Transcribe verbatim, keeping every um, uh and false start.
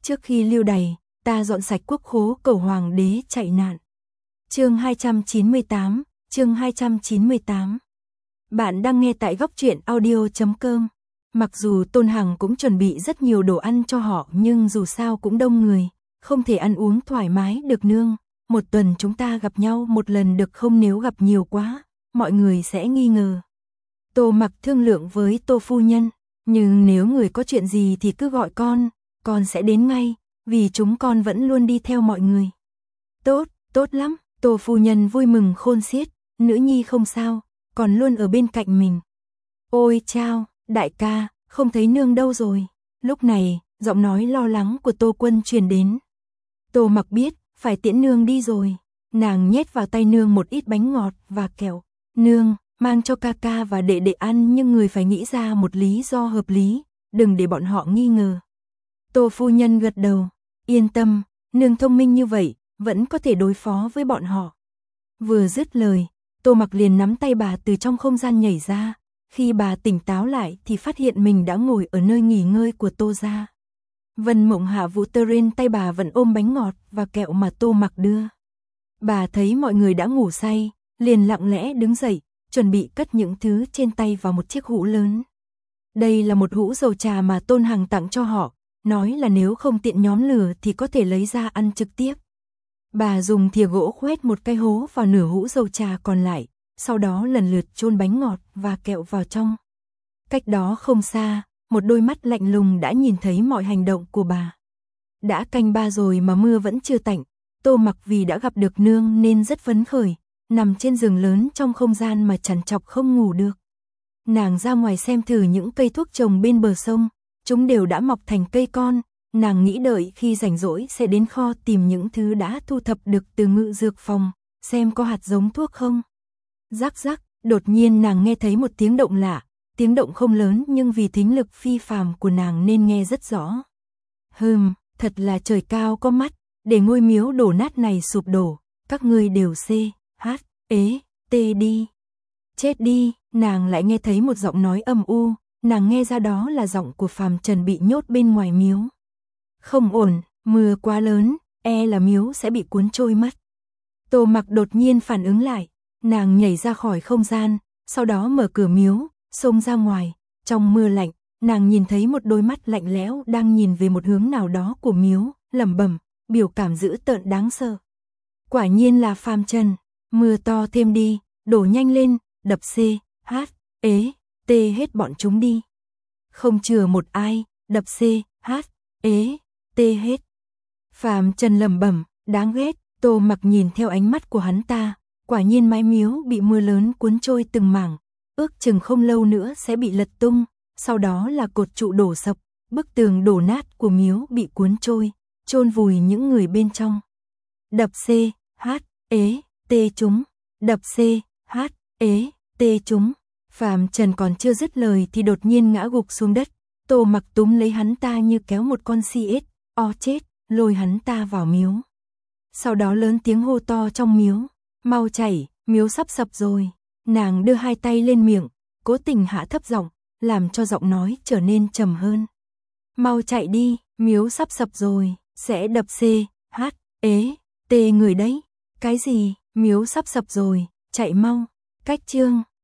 Trước khi lưu đày, ta dọn sạch quốc khố cầu hoàng đế chạy nạn. Chương hai trăm chín mươi tám, chương hai trăm chín mươi tám. Bạn đang nghe tại góc truyện audio chấm com. Mặc dù Tôn Hằng cũng chuẩn bị rất nhiều đồ ăn cho họ, nhưng dù sao cũng đông người, không thể ăn uống thoải mái được nương. Một tuần chúng ta gặp nhau một lần được không, nếu gặp nhiều quá, mọi người sẽ nghi ngờ. Tô Mặc thương lượng với Tô phu nhân, nhưng nếu người có chuyện gì thì cứ gọi con, con sẽ đến ngay, vì chúng con vẫn luôn đi theo mọi người. Tốt, tốt lắm, Tô phu nhân vui mừng khôn xiết, nữ nhi không sao, còn luôn ở bên cạnh mình. Ôi chao, đại ca, không thấy nương đâu rồi. Lúc này, giọng nói lo lắng của Tô Quân truyền đến. Tô Mặc biết, phải tiễn nương đi rồi. Nàng nhét vào tay nương một ít bánh ngọt và kẹo. Nương, mang cho ca ca và đệ đệ ăn, nhưng người phải nghĩ ra một lý do hợp lý, đừng để bọn họ nghi ngờ. Tô phu nhân gật đầu, yên tâm, nương thông minh như vậy, vẫn có thể đối phó với bọn họ. Vừa dứt lời, Tô Mặc liền nắm tay bà từ trong không gian nhảy ra. Khi bà tỉnh táo lại thì phát hiện mình đã ngồi ở nơi nghỉ ngơi của Tô gia. Vân Mộng Hạ Vũ Tơ Rin tay bà vẫn ôm bánh ngọt và kẹo mà Tô Mặc đưa. Bà thấy mọi người đã ngủ say, liền lặng lẽ đứng dậy, chuẩn bị cất những thứ trên tay vào một chiếc hũ lớn. Đây là một hũ dầu trà mà Tôn Hằng tặng cho họ, nói là nếu không tiện nhóm lửa thì có thể lấy ra ăn trực tiếp. Bà dùng thìa gỗ khoét một cái hố vào nửa hũ dầu trà còn lại, sau đó lần lượt chôn bánh ngọt và kẹo vào trong. Cách đó không xa, một đôi mắt lạnh lùng đã nhìn thấy mọi hành động của bà. Đã canh ba rồi mà mưa vẫn chưa tạnh, Tô Mặc vì đã gặp được nương nên rất phấn khởi, nằm trên giường lớn trong không gian mà trằn trọc không ngủ được. Nàng ra ngoài xem thử những cây thuốc trồng bên bờ sông, chúng đều đã mọc thành cây con, nàng nghĩ đợi khi rảnh rỗi sẽ đến kho tìm những thứ đã thu thập được từ ngự dược phòng, xem có hạt giống thuốc không. Rắc rắc, đột nhiên nàng nghe thấy một tiếng động lạ, tiếng động không lớn nhưng vì thính lực phi phàm của nàng nên nghe rất rõ. Hừm, thật là trời cao có mắt, để ngôi miếu đổ nát này sụp đổ, các ngươi đều xê, hát, ế, tê đi. Chết đi, nàng lại nghe thấy một giọng nói âm u, nàng nghe ra đó là giọng của Phàm Trần bị nhốt bên ngoài miếu. Không ổn, mưa quá lớn, e là miếu sẽ bị cuốn trôi mất. Tô Mặc đột nhiên phản ứng lại, nàng nhảy ra khỏi không gian, sau đó mở cửa miếu, xông ra ngoài. Trong mưa lạnh, nàng nhìn thấy một đôi mắt lạnh lẽo đang nhìn về một hướng nào đó của miếu, lẩm bẩm, biểu cảm dữ tợn đáng sợ. Quả nhiên là Phàm Trần, mưa to thêm đi, đổ nhanh lên, đập xê, hát, ế, tê hết bọn chúng đi. Không chừa một ai, đập xê, hát, ế, tê hết. Phàm Trần lẩm bẩm, đáng ghét. Tô Mặc nhìn theo ánh mắt của hắn ta, quả nhiên mái miếu bị mưa lớn cuốn trôi từng mảng, ước chừng không lâu nữa sẽ bị lật tung, sau đó là cột trụ đổ sập, bức tường đổ nát của miếu bị cuốn trôi, chôn vùi những người bên trong. Đập xê, hát, ế, tê chúng, đập xê, hát, ế, tê chúng. Phàm Trần còn chưa dứt lời thì đột nhiên ngã gục xuống đất. Tô Mặc túm lấy hắn ta như kéo một con si ếch, o chết, lôi hắn ta vào miếu. Sau đó lớn tiếng hô to trong miếu, mau chạy, miếu sắp sập rồi. Nàng đưa hai tay lên miệng, cố tình hạ thấp giọng, làm cho giọng nói trở nên trầm hơn. Mau chạy đi, miếu sắp sập rồi, sẽ đập xê, hát, ế, tê người đấy. Cái gì, miếu sắp sập rồi, chạy mau. Cách chương